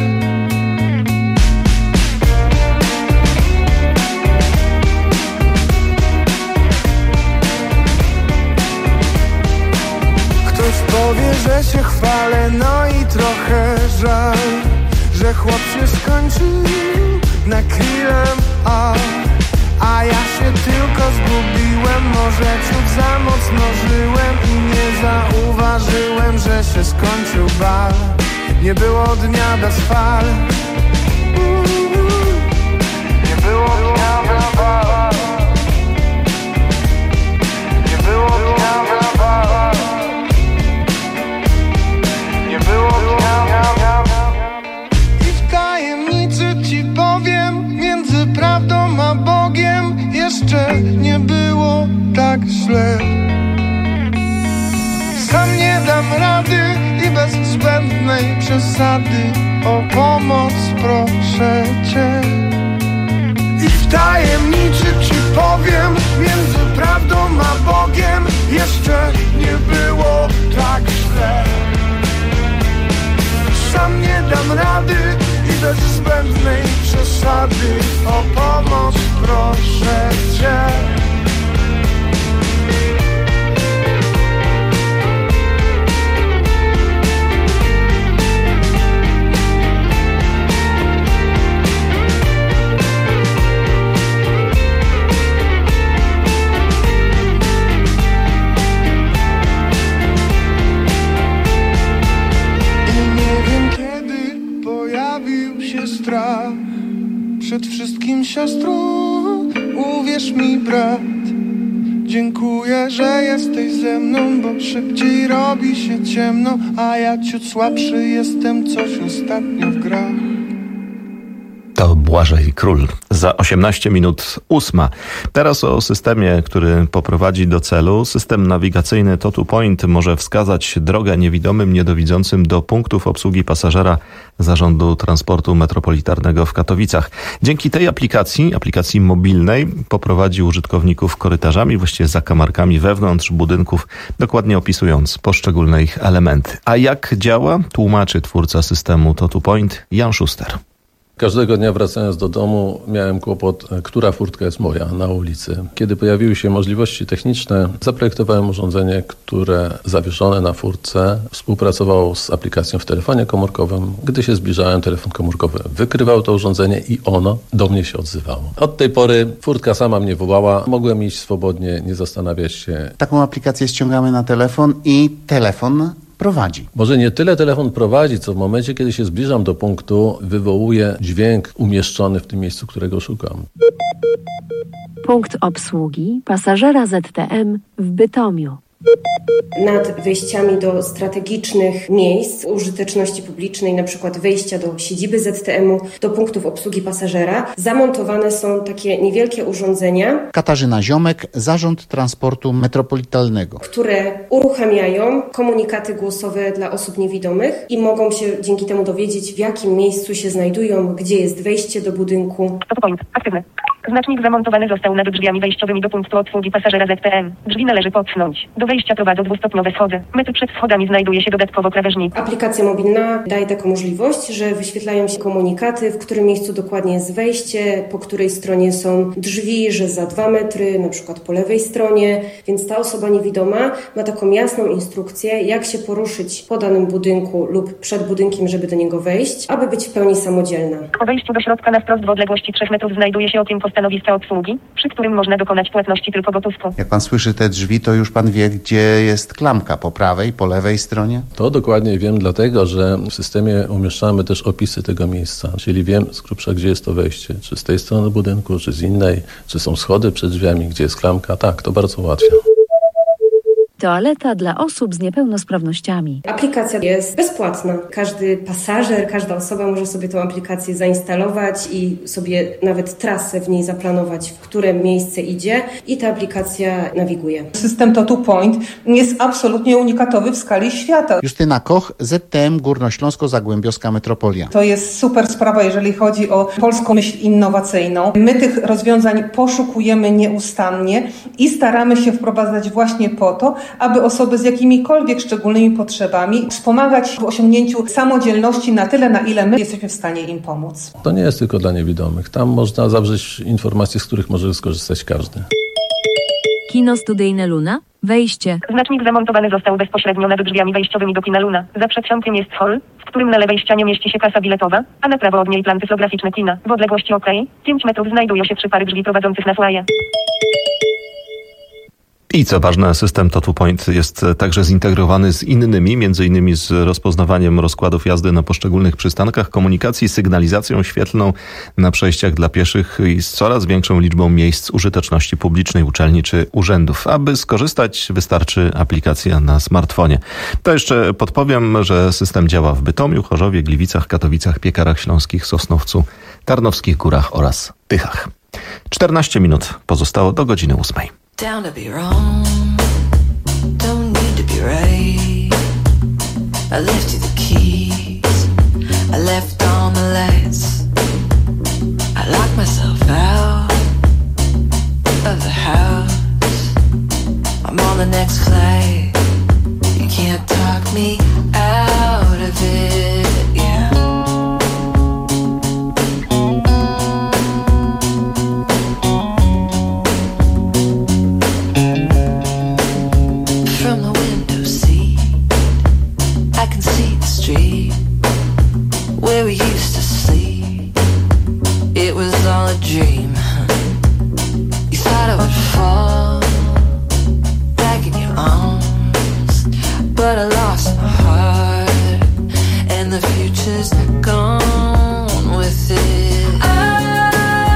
Powie, że się chwalę, no i trochę żal, że chłop się skończył na krillem A, a ja się tylko zgubiłem, może ciut za mocno żyłem i nie zauważyłem, że się skończył bal. Nie było dnia bez fal, nie było dnia bez fal, nie było dnia bez fal. I w tajemnicy ci powiem, między prawdą a Bogiem jeszcze nie było tak źle. Sam nie dam rady i bez zbędnej przesady o pomoc proszę cię. I w tajemnicy ci powiem, między prawdą a Bogiem jeszcze nie było tak źle. Sam nie dam rady i bez zbędnej przesady o pomoc proszę cię. Strach przed wszystkim, siostro, uwierz mi, brat. Dziękuję, że jesteś ze mną, bo szybciej robi się ciemno, a ja ciut słabszy jestem, coś ostatnio w grach. To Błażej Król. Za osiemnaście minut ósma. Teraz o systemie, który poprowadzi do celu. System nawigacyjny TotuPoint może wskazać drogę niewidomym, niedowidzącym do punktów obsługi pasażera Zarządu Transportu Metropolitarnego w Katowicach. Dzięki tej aplikacji, aplikacji mobilnej, poprowadzi użytkowników korytarzami, właściwie zakamarkami wewnątrz budynków, dokładnie opisując poszczególne ich elementy. A jak działa, tłumaczy twórca systemu TotuPoint Jan Szuster. Każdego dnia wracając do domu miałem kłopot, która furtka jest moja na ulicy. Kiedy pojawiły się możliwości techniczne, zaprojektowałem urządzenie, które zawieszone na furtce współpracowało z aplikacją w telefonie komórkowym. Gdy się zbliżałem, telefon komórkowy wykrywał to urządzenie i ono do mnie się odzywało. Od tej pory furtka sama mnie wołała, mogłem iść swobodnie, nie zastanawiać się. Taką aplikację ściągamy na telefon i telefon prowadzi. Może nie tyle telefon prowadzi, co w momencie, kiedy się zbliżam do punktu, wywołuje dźwięk umieszczony w tym miejscu, którego szukam. Punkt obsługi pasażera Z T M w Bytomiu. Nad wejściami do strategicznych miejsc użyteczności publicznej, na przykład wejścia do siedziby Z T M u, do punktów obsługi pasażera, zamontowane są takie niewielkie urządzenia. Katarzyna Ziomek, Zarząd Transportu Metropolitalnego. Które uruchamiają komunikaty głosowe dla osób niewidomych i mogą się dzięki temu dowiedzieć, w jakim miejscu się znajdują, gdzie jest wejście do budynku. Point. Aktywny. Znacznik zamontowany został nad drzwiami wejściowymi do punktu obsługi pasażera Z T M. Drzwi należy popchnąć. Do wejścia prowadzą dwustopniowe schody. Metr przed schodami znajduje się dodatkowo krawężnik. Aplikacja mobilna daje taką możliwość, że wyświetlają się komunikaty, w którym miejscu dokładnie jest wejście, po której stronie są drzwi, że za dwa metry, na przykład po lewej stronie. Więc ta osoba niewidoma ma taką jasną instrukcję, jak się poruszyć po danym budynku lub przed budynkiem, żeby do niego wejść, aby być w pełni samodzielna. Po wejściu do środka na wprost w odległości trzech metrów znajduje się okienko stanowiska obsługi, przy którym można dokonać płatności tylko gotówką. Jak pan słyszy te drzwi, to już pan wie, gdzie jest klamka, po prawej, po lewej stronie? To dokładnie wiem, dlatego że w systemie umieszczamy też opisy tego miejsca, czyli wiem z grubsza, gdzie jest to wejście, czy z tej strony budynku, czy z innej, czy są schody przed drzwiami, gdzie jest klamka. Tak, to bardzo ułatwia. Toaleta dla osób z niepełnosprawnościami. Aplikacja jest bezpłatna. Każdy pasażer, każda osoba może sobie tę aplikację zainstalować i sobie nawet trasę w niej zaplanować, w które miejsce idzie i ta aplikacja nawiguje. System ToToPoint jest absolutnie unikatowy w skali świata. Justyna Koch, Z T M Górnośląsko-Zagłębiowska Metropolia. To jest super sprawa, jeżeli chodzi o polską myśl innowacyjną. My tych rozwiązań poszukujemy nieustannie i staramy się wprowadzać właśnie po to, aby osoby z jakimikolwiek szczególnymi potrzebami wspomagać w osiągnięciu samodzielności na tyle, na ile my jesteśmy w stanie im pomóc. To nie jest tylko dla niewidomych. Tam można zawrzeć informacje, z których może skorzystać każdy. Kino studyjne Luna. Wejście. Znacznik zamontowany został bezpośrednio nad drzwiami wejściowymi do kina Luna. Za przedsionkiem jest hol, w którym na lewej ścianie mieści się kasa biletowa, a na prawo od niej plan tyflograficzny kina. W odległości OK pięć metrów znajdują się trzy pary drzwi prowadzących na foyer. I co ważne, system ToToPoint jest także zintegrowany z innymi, między innymi z rozpoznawaniem rozkładów jazdy na poszczególnych przystankach, komunikacji, sygnalizacją świetlną na przejściach dla pieszych i z coraz większą liczbą miejsc użyteczności publicznej, uczelni czy urzędów. Aby skorzystać, wystarczy aplikacja na smartfonie. To jeszcze podpowiem, że system działa w Bytomiu, Chorzowie, Gliwicach, Katowicach, Piekarach Śląskich, Sosnowcu, Tarnowskich Górach oraz Tychach. czternaście minut pozostało do godziny ósmej. Down to be wrong, don't need to be right. I left you the keys, I left all my lights. I locked myself out of the house. I'm on the next flight, you can't talk me out of it, yeah. From the window seat, I can see the street where we used to sleep. It was all a dream. You thought I would fall back in your arms, but I lost my heart, and the future's gone with it. Oh,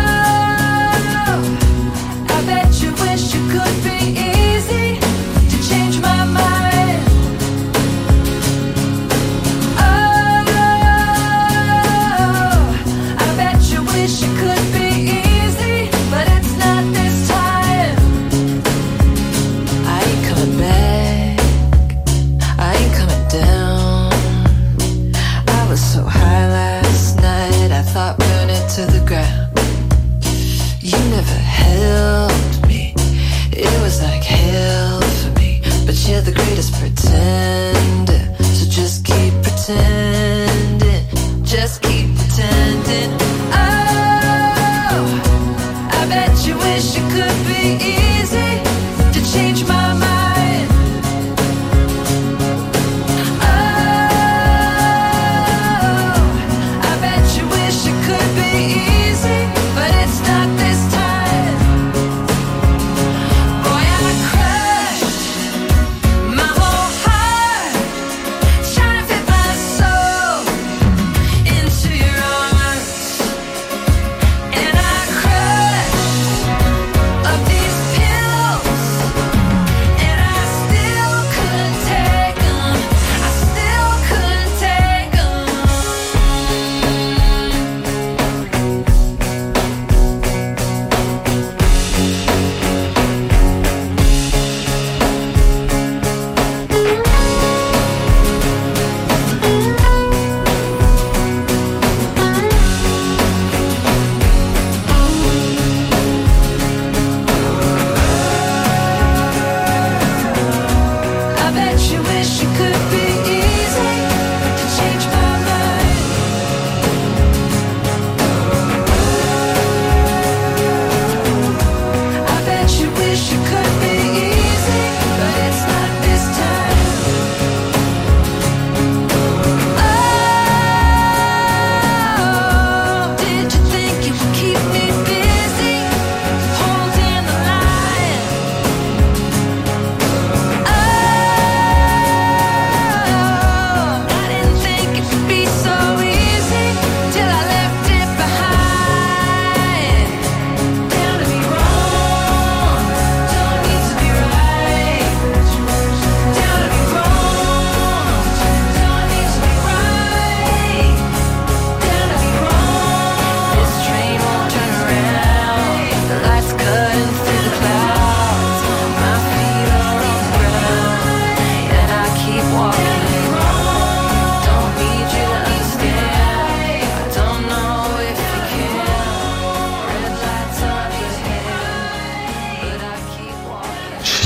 I bet you wish you could be easy to change my mind. Oh, I bet you wish it could be easy, but it's not this time. I ain't coming back, I ain't coming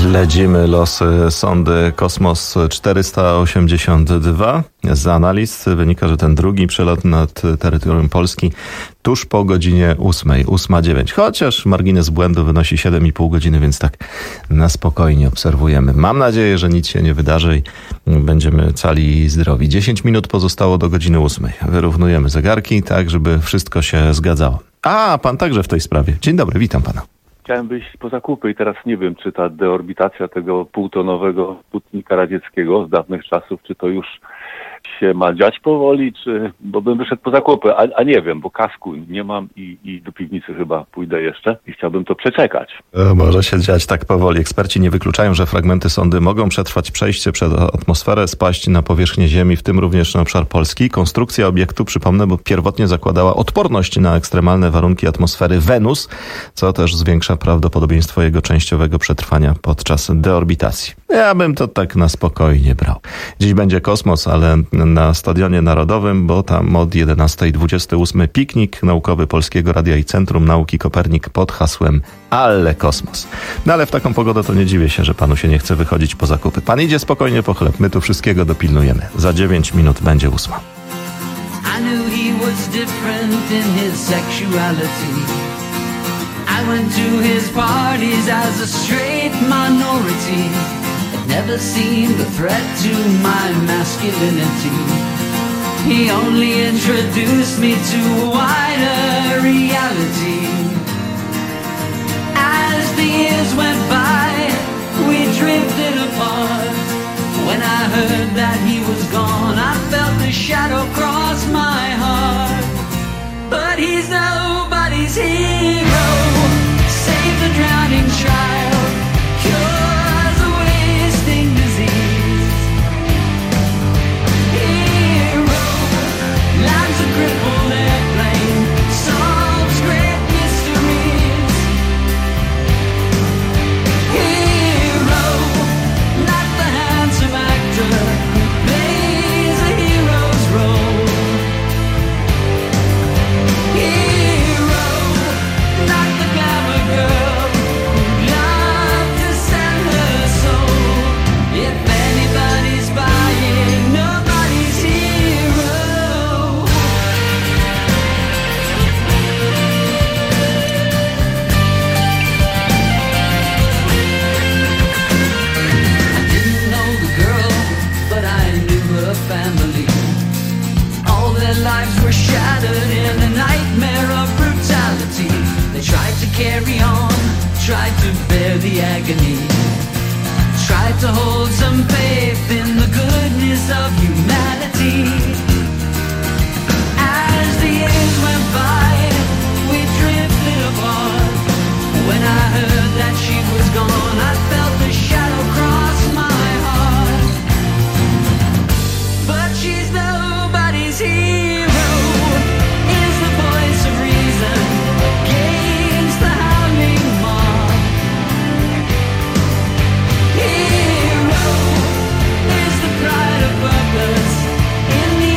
Śledzimy losy sondy Kosmos czterysta osiemdziesiąt dwa. Z analiz wynika, że ten drugi przelot nad terytorium Polski tuż po godzinie ósmej, ósma dziewięć. Chociaż margines błędu wynosi siedem i pół godziny, więc tak na spokojnie obserwujemy. Mam nadzieję, że nic się nie wydarzy i będziemy cali i zdrowi. dziesięć minut pozostało do godziny ósmej. Wyrównujemy zegarki tak, żeby wszystko się zgadzało. A, pan także w tej sprawie. Dzień dobry, witam pana. Chciałem wyjść po zakupy i teraz nie wiem, czy ta deorbitacja tego półtonowego Sputnika radzieckiego z dawnych czasów, czy to już się ma dziać powoli, czy... Bo bym wyszedł po zakupy, a, a nie wiem, bo kasku nie mam i, i do piwnicy chyba pójdę jeszcze i chciałbym to przeczekać. E, może się dziać tak powoli. Eksperci nie wykluczają, że fragmenty sondy mogą przetrwać przejście przez atmosferę, spaść na powierzchnię Ziemi, w tym również na obszar Polski. Konstrukcja obiektu, przypomnę, bo pierwotnie zakładała odporność na ekstremalne warunki atmosfery Wenus, co też zwiększa prawdopodobieństwo jego częściowego przetrwania podczas deorbitacji. Ja bym to tak na spokojnie brał. Dziś będzie kosmos, ale na Stadionie Narodowym, bo tam od jedenastej dwudziesty ósmy piknik naukowy Polskiego Radia i Centrum Nauki Kopernik pod hasłem Alle Kosmos. No ale w taką pogodę to nie dziwię się, że panu się nie chce wychodzić po zakupy. Pan idzie spokojnie po chleb, my tu wszystkiego dopilnujemy. Za dziewięć minut będzie ósma. I knew he was different in his sexuality. I went to his parties as a straight minority. It never seemed a threat to my masculinity. He only introduced me to a wider reality. As the years went by, we drifted apart. When I heard that he was gone, I felt the shadow cross my heart. But he's nobody's hero. Save the drowning child, cures a wasting disease. Hero, lands a crippled airplane, solves great mysteries. Hero, not the handsome actor who plays a hero's role. Hero, not the glamour girl who'd love to sell her soul. If anybody's buying, nobody's hero. I didn't know the girl, but I knew her family. All their lives were shattered in a nightmare of brutality. They tried to carry on, tried to bear the agony, tried to hold some faith in the goodness of humanity. As the years went by, we drifted apart. When I heard that she was gone, I felt the shadow cross my heart. But she's nobody's hero. Is the voice of reason against the howling mob. Hero is the pride of purpose in the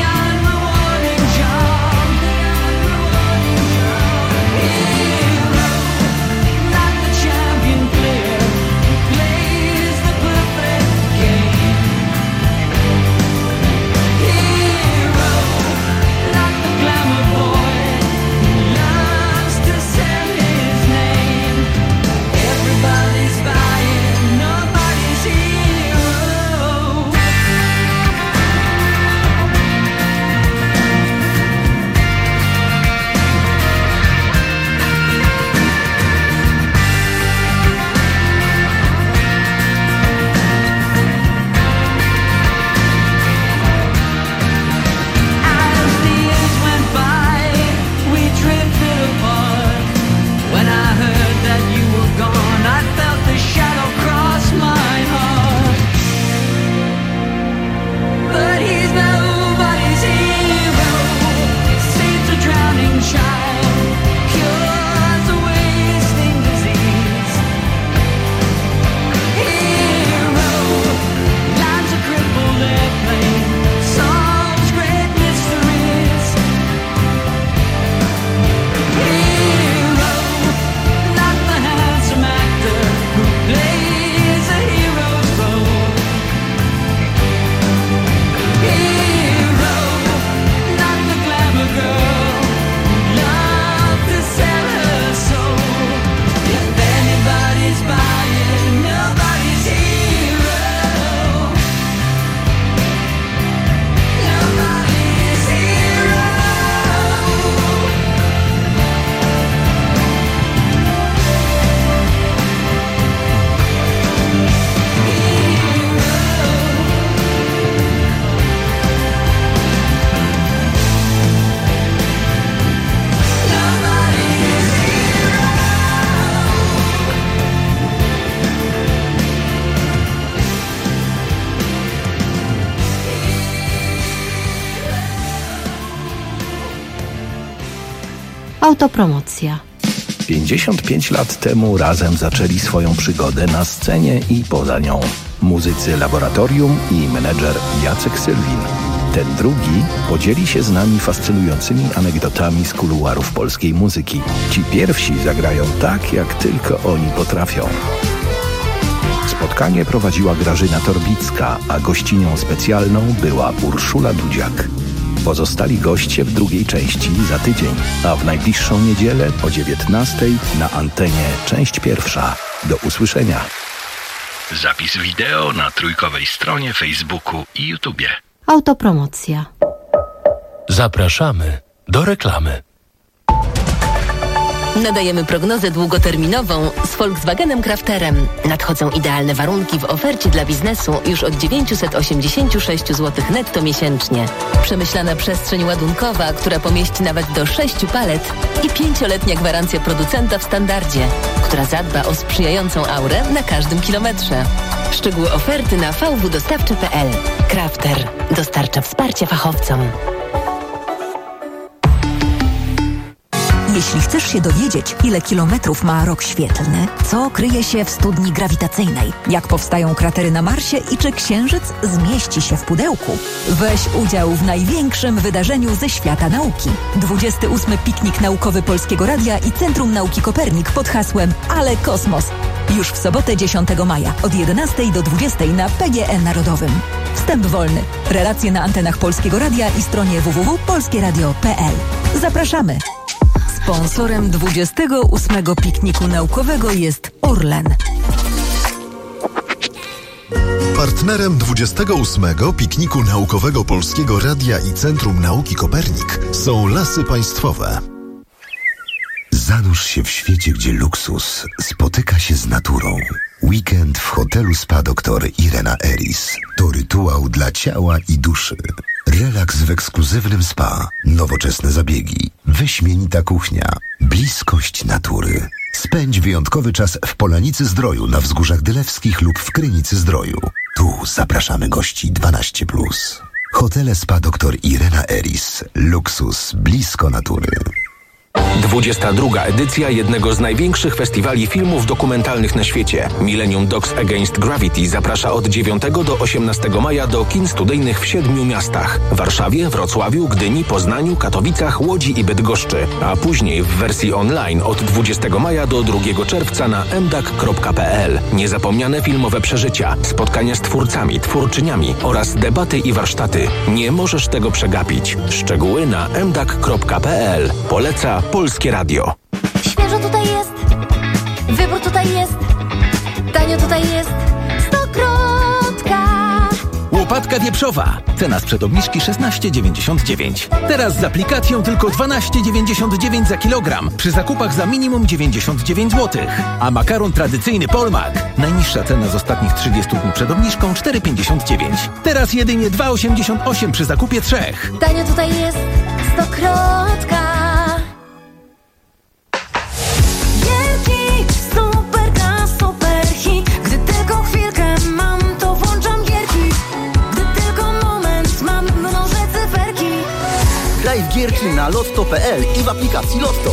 Autopromocja. pięćdziesiąt pięć lat temu razem zaczęli swoją przygodę na scenie i poza nią. Muzycy Laboratorium i menedżer Jacek Sylwin. Ten drugi podzieli się z nami fascynującymi anegdotami z kuluarów polskiej muzyki. Ci pierwsi zagrają tak, jak tylko oni potrafią. Spotkanie prowadziła Grażyna Torbicka, a gościnią specjalną była Urszula Dudziak. Pozostali goście w drugiej części za tydzień, a w najbliższą niedzielę o dziewiętnastej na antenie część pierwsza. Do usłyszenia. Zapis wideo na trójkowej stronie Facebooku i YouTubie. Autopromocja. Zapraszamy do reklamy. Nadajemy prognozę długoterminową z Volkswagenem Crafterem. Nadchodzą idealne warunki w ofercie dla biznesu już od dziewięćset osiemdziesiąt sześć złotych netto miesięcznie. Przemyślana przestrzeń ładunkowa, która pomieści nawet do sześciu palet i pięcioletnia gwarancja producenta w standardzie, która zadba o sprzyjającą aurę na każdym kilometrze. Szczegóły oferty na v w dostawcze kropka p l. Crafter dostarcza wsparcia fachowcom. Jeśli chcesz się dowiedzieć, ile kilometrów ma rok świetlny, co kryje się w studni grawitacyjnej, jak powstają kratery na Marsie i czy Księżyc zmieści się w pudełku, weź udział w największym wydarzeniu ze świata nauki. dwudziesty ósmy Piknik Naukowy Polskiego Radia i Centrum Nauki Kopernik pod hasłem Ale Kosmos. Już w sobotę dziesiątego maja od jedenastej do dwudziestej na P G E Narodowym. Wstęp wolny. Relacje na antenach Polskiego Radia i stronie w w w kropka polskie radio kropka p l. Zapraszamy! Sponsorem dwudziestego ósmego Pikniku Naukowego jest Orlen. Partnerem dwudziestego ósmego Pikniku Naukowego Polskiego Radia i Centrum Nauki Kopernik są Lasy Państwowe. Zanurz się w świecie, gdzie luksus spotyka się z naturą. Weekend w hotelu Spa doktor Irena Eris to rytuał dla ciała i duszy. Relaks w ekskluzywnym spa, nowoczesne zabiegi, wyśmienita kuchnia, bliskość natury. Spędź wyjątkowy czas w Polanicy Zdroju na Wzgórzach Dylewskich lub w Krynicy Zdroju. Tu zapraszamy gości dwanaście plus. Hotele Spa doktor Irena Eris. Luksus blisko natury. dwudziesta druga edycja jednego z największych festiwali filmów dokumentalnych na świecie. Millennium Dogs Against Gravity zaprasza od dziewiątego do osiemnastego maja do kin studyjnych w siedmiu miastach. Warszawie, Wrocławiu, Gdyni, Poznaniu, Katowicach, Łodzi i Bydgoszczy. A później w wersji online od dwudziestego maja do drugiego czerwca na m d a k kropka p l. Niezapomniane filmowe przeżycia, spotkania z twórcami, twórczyniami oraz debaty i warsztaty. Nie możesz tego przegapić. Szczegóły na m d a k kropka p l. Poleca Polskie Radio. Świeżo tutaj jest, wybór tutaj jest, tanio tutaj jest, Stokrotka. Łopatka wieprzowa. Cena sprzed obniżki szesnaście dziewięćdziesiąt dziewięć. Teraz z aplikacją tylko dwanaście dziewięćdziesiąt dziewięć za kilogram. Przy zakupach za minimum dziewięćdziesiąt dziewięć złotych. A makaron tradycyjny Polmak. Najniższa cena z ostatnich trzydziestu dni przed obniżką cztery pięćdziesiąt dziewięć. Teraz jedynie dwa osiemdziesiąt osiem przy zakupie trzech. Tanio tutaj jest, Stokrotka. Graj w gierki na lotto kropka p l i w aplikacji Lotto.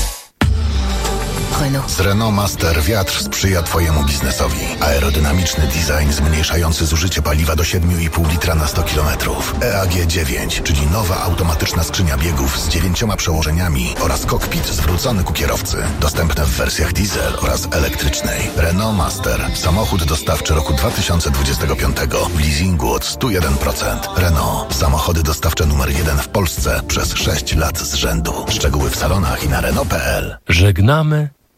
Z Renault Master wiatr sprzyja Twojemu biznesowi. Aerodynamiczny design zmniejszający zużycie paliwa do siedem i pół litra na sto kilometrów. E A G dziewięć, czyli nowa automatyczna skrzynia biegów z dziewięcioma przełożeniami oraz kokpit zwrócony ku kierowcy. Dostępne w wersjach diesel oraz elektrycznej. Renault Master. Samochód dostawczy roku dwa tysiące dwudziestego piątego. W leasingu od sto jeden procent. Renault. Samochody dostawcze numer jeden w Polsce przez sześć lat z rzędu. Szczegóły w salonach i na Renault kropka p l. Żegnamy